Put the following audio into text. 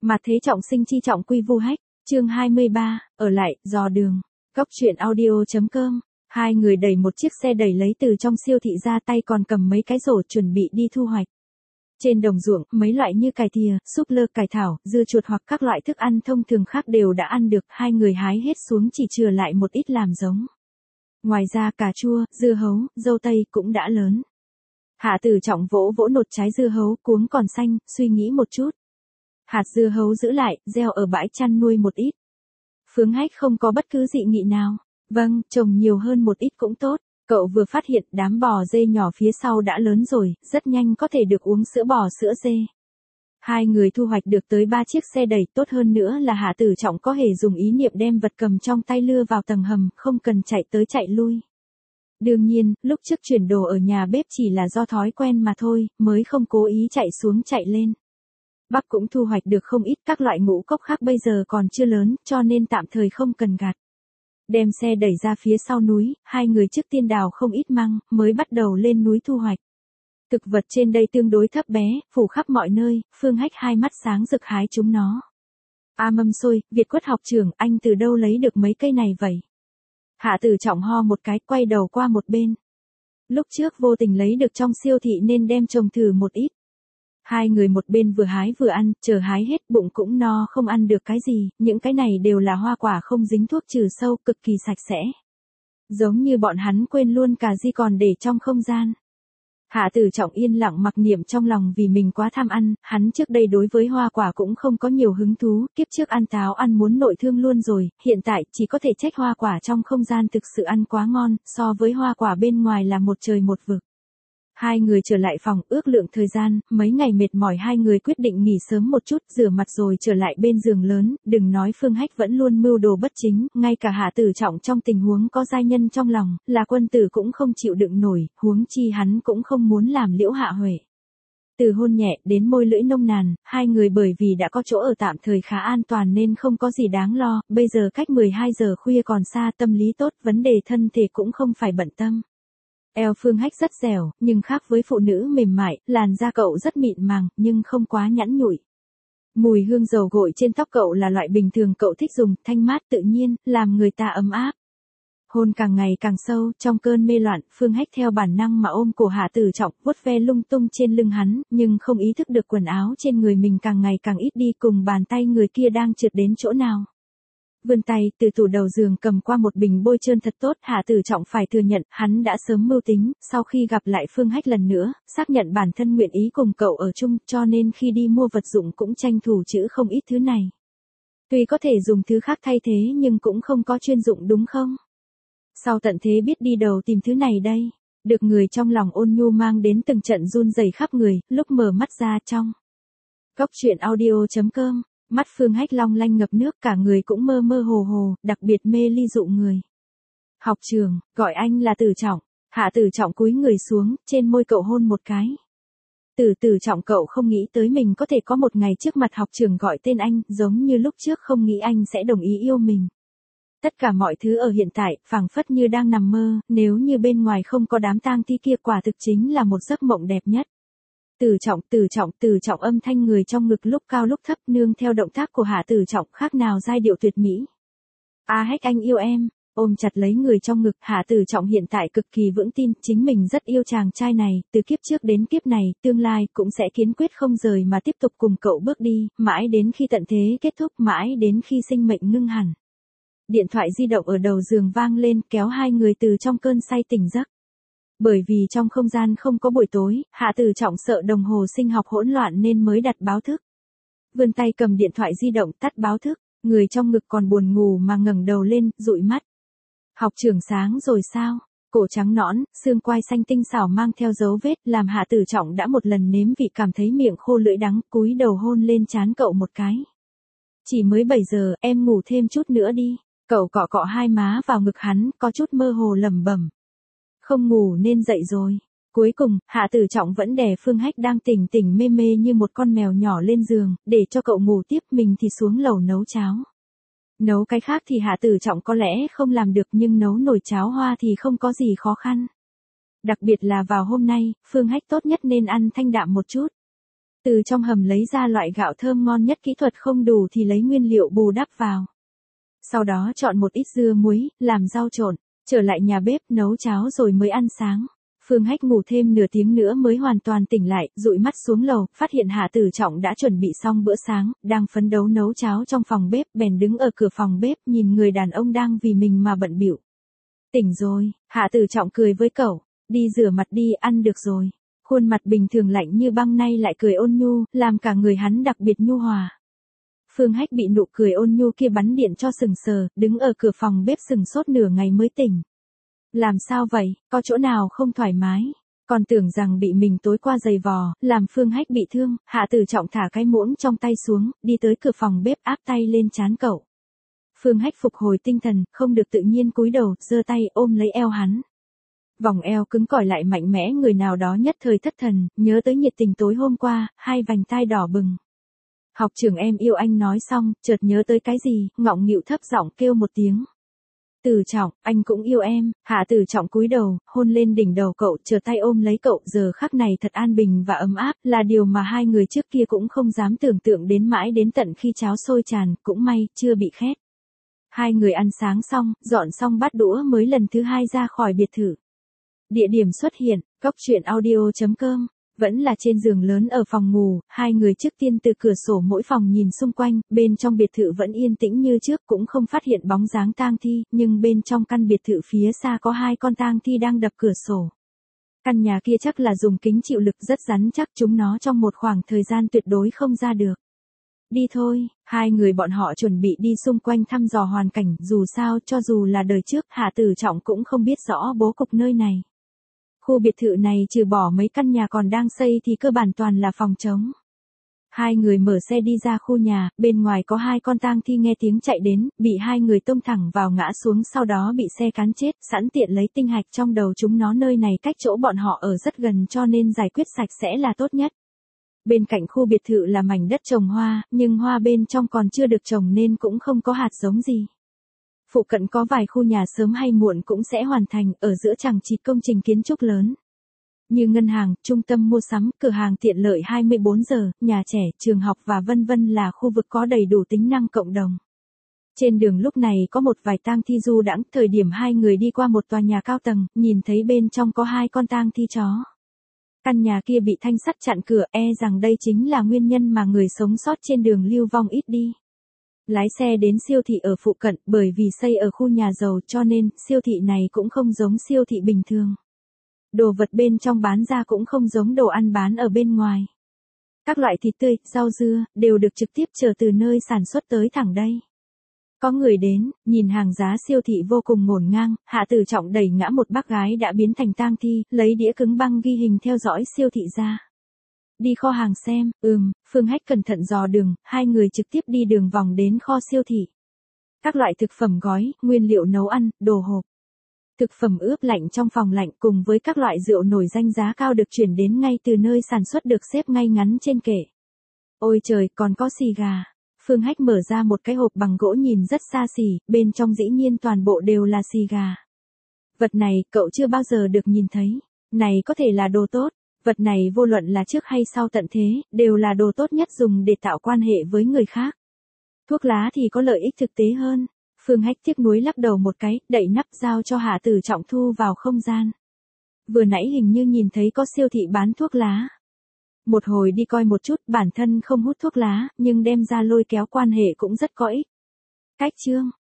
Mà thế trọng sinh chi trọng quy vu hách, chương 23, ở lại, dò đường. Góc truyện audio.com. Hai người đẩy một chiếc xe đẩy lấy từ trong siêu thị ra, tay còn cầm mấy cái rổ chuẩn bị đi thu hoạch. Trên đồng ruộng, mấy loại như cải thìa, súp lơ, cải thảo, dưa chuột hoặc các loại thức ăn thông thường khác đều đã ăn được, hai người hái hết xuống chỉ chừa lại một ít làm giống. Ngoài ra cà chua, dưa hấu, dâu tây cũng đã lớn. Hạ Tử Trọng vỗ vỗ nột trái dưa hấu cuống còn xanh, suy nghĩ một chút. Hạt dưa hấu giữ lại, gieo ở bãi chăn nuôi một ít. Phương Hách không có bất cứ dị nghị nào. Vâng, trồng nhiều hơn một ít cũng tốt. Cậu vừa phát hiện đám bò dê nhỏ phía sau đã lớn rồi, rất nhanh có thể được uống sữa bò sữa dê. Hai người thu hoạch được tới 3 chiếc xe đẩy, tốt hơn nữa là Hạ Tử Trọng có hề dùng ý niệm đem vật cầm trong tay lưa vào tầng hầm, không cần chạy tới chạy lui. Đương nhiên, lúc trước chuyển đồ ở nhà bếp chỉ là do thói quen mà thôi, mới không cố ý chạy xuống chạy lên. Bắp cũng thu hoạch được không ít, các loại ngũ cốc khác bây giờ còn chưa lớn, cho nên tạm thời không cần gặt. Đem xe đẩy ra phía sau núi, hai người trước tiên đào không ít măng, mới bắt đầu lên núi thu hoạch. Thực vật trên đây tương đối thấp bé, phủ khắp mọi nơi, Phương Hách hai mắt sáng rực hái chúng nó. A Mâm Xôi, Việt Quất học trưởng, anh từ đâu lấy được mấy cây này vậy? Hạ Tử Trọng ho một cái, quay đầu qua một bên. Lúc trước vô tình lấy được trong siêu thị nên đem trồng thử một ít. Hai người một bên vừa hái vừa ăn, chờ hái hết bụng cũng no không ăn được cái gì, những cái này đều là hoa quả không dính thuốc trừ sâu, cực kỳ sạch sẽ. Giống như bọn hắn quên luôn cà ri còn để trong không gian. Hạ Tử Trọng yên lặng mặc niệm trong lòng vì mình quá tham ăn, hắn trước đây đối với hoa quả cũng không có nhiều hứng thú, kiếp trước ăn táo ăn muốn nội thương luôn rồi, hiện tại chỉ có thể trách hoa quả trong không gian thực sự ăn quá ngon, so với hoa quả bên ngoài là một trời một vực. Hai người trở lại phòng, ước lượng thời gian, mấy ngày mệt mỏi hai người quyết định nghỉ sớm một chút, rửa mặt rồi trở lại bên giường lớn, đừng nói Phương Hách vẫn luôn mưu đồ bất chính, ngay cả Hạ Tử Trọng trong tình huống có giai nhân trong lòng, là quân tử cũng không chịu đựng nổi, huống chi hắn cũng không muốn làm Liễu Hạ Huệ. Từ hôn nhẹ đến môi lưỡi nông nàn, hai người bởi vì đã có chỗ ở tạm thời khá an toàn nên không có gì đáng lo, bây giờ cách 12 giờ khuya còn xa, tâm lý tốt, vấn đề thân thể cũng không phải bận tâm. Eo Phương Hách rất dẻo, nhưng khác với phụ nữ mềm mại, làn da cậu rất mịn màng, nhưng không quá nhẵn nhụi. Mùi hương dầu gội trên tóc cậu là loại bình thường cậu thích dùng, thanh mát tự nhiên, làm người ta ấm áp. Hôn càng ngày càng sâu, trong cơn mê loạn, Phương Hách theo bản năng mà ôm cổ Hạ Tử Trọng, vuốt ve lung tung trên lưng hắn, nhưng không ý thức được quần áo trên người mình càng ngày càng ít đi, cùng bàn tay người kia đang trượt đến chỗ nào. Vươn tay, từ tủ đầu giường cầm qua một bình bôi trơn thật tốt, Hạ Tử Trọng phải thừa nhận, hắn đã sớm mưu tính, sau khi gặp lại Phương Hách lần nữa, xác nhận bản thân nguyện ý cùng cậu ở chung, cho nên khi đi mua vật dụng cũng tranh thủ chữ không ít thứ này. Tuy có thể dùng thứ khác thay thế nhưng cũng không có chuyên dụng đúng không? Sau tận thế biết đi đầu tìm thứ này đây, được người trong lòng ôn nhu mang đến từng trận run rẩy khắp người, lúc mở mắt ra trong. Góc truyện audio.com. Mắt Phương Hách long lanh ngập nước, cả người cũng mơ mơ hồ hồ, đặc biệt mê ly dụ người. Học trưởng, gọi anh là Tử Trọng. Hạ Tử Trọng cúi người xuống, trên môi cậu hôn một cái. Tử Trọng, cậu không nghĩ tới mình có thể có một ngày trước mặt học trưởng gọi tên anh, giống như lúc trước không nghĩ anh sẽ đồng ý yêu mình. Tất cả mọi thứ ở hiện tại, phảng phất như đang nằm mơ, nếu như bên ngoài không có đám tang thi kia quả thực chính là một giấc mộng đẹp nhất. Tử Trọng, âm thanh người trong ngực lúc cao lúc thấp nương theo động tác của Hạ Tử Trọng khác nào giai điệu tuyệt mỹ. A Hách anh yêu em, ôm chặt lấy người trong ngực, Hạ Tử Trọng hiện tại cực kỳ vững tin, chính mình rất yêu chàng trai này, từ kiếp trước đến kiếp này, tương lai cũng sẽ kiên quyết không rời mà tiếp tục cùng cậu bước đi, mãi đến khi tận thế kết thúc, mãi đến khi sinh mệnh ngưng hẳn. Điện thoại di động ở đầu giường vang lên, kéo hai người từ trong cơn say tỉnh giấc. Bởi vì trong không gian không có buổi tối, Hạ Tử Trọng sợ đồng hồ sinh học hỗn loạn nên mới đặt báo thức. Vươn tay cầm điện thoại di động tắt báo thức, người trong ngực còn buồn ngủ mà ngẩng đầu lên, dụi mắt. Học trưởng sáng rồi sao? Cổ trắng nõn, xương quai xanh tinh xảo mang theo dấu vết, làm Hạ Tử Trọng đã một lần nếm vị cảm thấy miệng khô lưỡi đắng, cúi đầu hôn lên trán cậu một cái. Chỉ mới 7 giờ, em ngủ thêm chút nữa đi. Cậu cọ cọ hai má vào ngực hắn, có chút mơ hồ lẩm bẩm. Không ngủ nên dậy rồi. Cuối cùng, Hạ Tử Trọng vẫn đè Phương Hách đang tỉnh tỉnh mê mê như một con mèo nhỏ lên giường, để cho cậu ngủ tiếp, mình thì xuống lầu nấu cháo. Nấu cái khác thì Hạ Tử Trọng có lẽ không làm được, nhưng nấu nồi cháo hoa thì không có gì khó khăn. Đặc biệt là vào hôm nay, Phương Hách tốt nhất nên ăn thanh đạm một chút. Từ trong hầm lấy ra loại gạo thơm ngon nhất, kỹ thuật không đủ thì lấy nguyên liệu bù đắp vào. Sau đó chọn một ít dưa muối, làm rau trộn, trở lại nhà bếp nấu cháo rồi mới ăn sáng. Phương Hách ngủ thêm nửa tiếng nữa mới hoàn toàn tỉnh lại, dụi mắt xuống lầu, phát hiện Hạ Tử Trọng đã chuẩn bị xong bữa sáng, đang phấn đấu nấu cháo trong phòng bếp, bèn đứng ở cửa phòng bếp nhìn người đàn ông đang vì mình mà bận bịu. Tỉnh rồi, Hạ Tử Trọng cười với cậu, đi rửa mặt đi, ăn được rồi. Khuôn mặt bình thường lạnh như băng nay lại cười ôn nhu, làm cả người hắn đặc biệt nhu hòa. Phương Hách bị nụ cười ôn nhu kia bắn điện cho sừng sờ, đứng ở cửa phòng bếp sừng sốt nửa ngày mới tỉnh. Làm sao vậy, có chỗ nào không thoải mái? Còn tưởng rằng bị mình tối qua giày vò, làm Phương Hách bị thương. Hạ Tử Trọng thả cái muỗng trong tay xuống, đi tới cửa phòng bếp áp tay lên trán cậu. Phương Hách phục hồi tinh thần, không được tự nhiên cúi đầu, giơ tay ôm lấy eo hắn. Vòng eo cứng cỏi lại mạnh mẽ, người nào đó nhất thời thất thần, nhớ tới nhiệt tình tối hôm qua, hai vành tai đỏ bừng. Học trưởng em yêu anh nói xong, chợt nhớ tới cái gì, ngọng nghịu thấp giọng kêu một tiếng. Tử Trọng, anh cũng yêu em. Hạ Tử Trọng cúi đầu, hôn lên đỉnh đầu cậu, trở tay ôm lấy cậu, giờ khắc này thật an bình và ấm áp, là điều mà hai người trước kia cũng không dám tưởng tượng đến, mãi đến tận khi cháo sôi tràn, cũng may, chưa bị khét. Hai người ăn sáng xong, dọn xong bát đũa mới lần thứ hai ra khỏi biệt thự. Địa điểm xuất hiện, coctruyện.audio.com, vẫn là trên giường lớn ở phòng ngủ, hai người trước tiên từ cửa sổ mỗi phòng nhìn xung quanh, bên trong biệt thự vẫn yên tĩnh như trước, cũng không phát hiện bóng dáng tang thi, nhưng bên trong căn biệt thự phía xa có hai con tang thi đang đập cửa sổ. Căn nhà kia chắc là dùng kính chịu lực rất rắn chắc, chúng nó trong một khoảng thời gian tuyệt đối không ra được. Đi thôi, hai người bọn họ chuẩn bị đi xung quanh thăm dò hoàn cảnh, dù sao cho dù là đời trước, Hạ Tử Trọng cũng không biết rõ bố cục nơi này. Khu biệt thự này trừ bỏ mấy căn nhà còn đang xây thì cơ bản toàn là phòng trống. Hai người mở xe đi ra khu nhà, bên ngoài có hai con tang thi nghe tiếng chạy đến, bị hai người tông thẳng vào ngã xuống, sau đó bị xe cán chết, sẵn tiện lấy tinh hạch trong đầu chúng nó, nơi này cách chỗ bọn họ ở rất gần cho nên giải quyết sạch sẽ là tốt nhất. Bên cạnh khu biệt thự là mảnh đất trồng hoa, nhưng hoa bên trong còn chưa được trồng nên cũng không có hạt giống gì. Phụ cận có vài khu nhà sớm hay muộn cũng sẽ hoàn thành, ở giữa chằng chịt công trình kiến trúc lớn. Như ngân hàng, trung tâm mua sắm, cửa hàng tiện lợi 24 giờ, nhà trẻ, trường học và vân vân, là khu vực có đầy đủ tính năng cộng đồng. Trên đường lúc này có một vài tang thi du đãng, thời điểm hai người đi qua một tòa nhà cao tầng, nhìn thấy bên trong có hai con tang thi chó. Căn nhà kia bị thanh sắt chặn cửa, rằng đây chính là nguyên nhân mà người sống sót trên đường lưu vong ít đi. Lái xe đến siêu thị ở phụ cận, bởi vì xây ở khu nhà giàu cho nên siêu thị này cũng không giống siêu thị bình thường. Đồ vật bên trong bán ra cũng không giống đồ ăn bán ở bên ngoài. Các loại thịt tươi, rau dưa, đều được trực tiếp chở từ nơi sản xuất tới thẳng đây. Có người đến, nhìn hàng giá siêu thị vô cùng ngổn ngang, Hạ Tử Trọng đẩy ngã một bác gái đã biến thành tang thi, lấy đĩa cứng băng ghi hình theo dõi siêu thị ra. Đi kho hàng xem, Phương Hách cẩn thận dò đường, hai người trực tiếp đi đường vòng đến kho siêu thị. Các loại thực phẩm gói, nguyên liệu nấu ăn, đồ hộp. Thực phẩm ướp lạnh trong phòng lạnh cùng với các loại rượu nổi danh giá cao được chuyển đến ngay từ nơi sản xuất, được xếp ngay ngắn trên kệ. Ôi trời, còn có xì gà. Phương Hách mở ra một cái hộp bằng gỗ nhìn rất xa xỉ, bên trong dĩ nhiên toàn bộ đều là xì gà. Vật này, cậu chưa bao giờ được nhìn thấy. Này có thể là đồ tốt. Vật này vô luận là trước hay sau tận thế, đều là đồ tốt nhất dùng để tạo quan hệ với người khác. Thuốc lá thì có lợi ích thực tế hơn. Phương Hách tiếc nuối lắc đầu một cái, đậy nắp giao cho Hạ Tử Trọng thu vào không gian. Vừa nãy hình như nhìn thấy có siêu thị bán thuốc lá. Một hồi đi coi một chút, bản thân không hút thuốc lá, nhưng đem ra lôi kéo quan hệ cũng rất có ích. Cách chương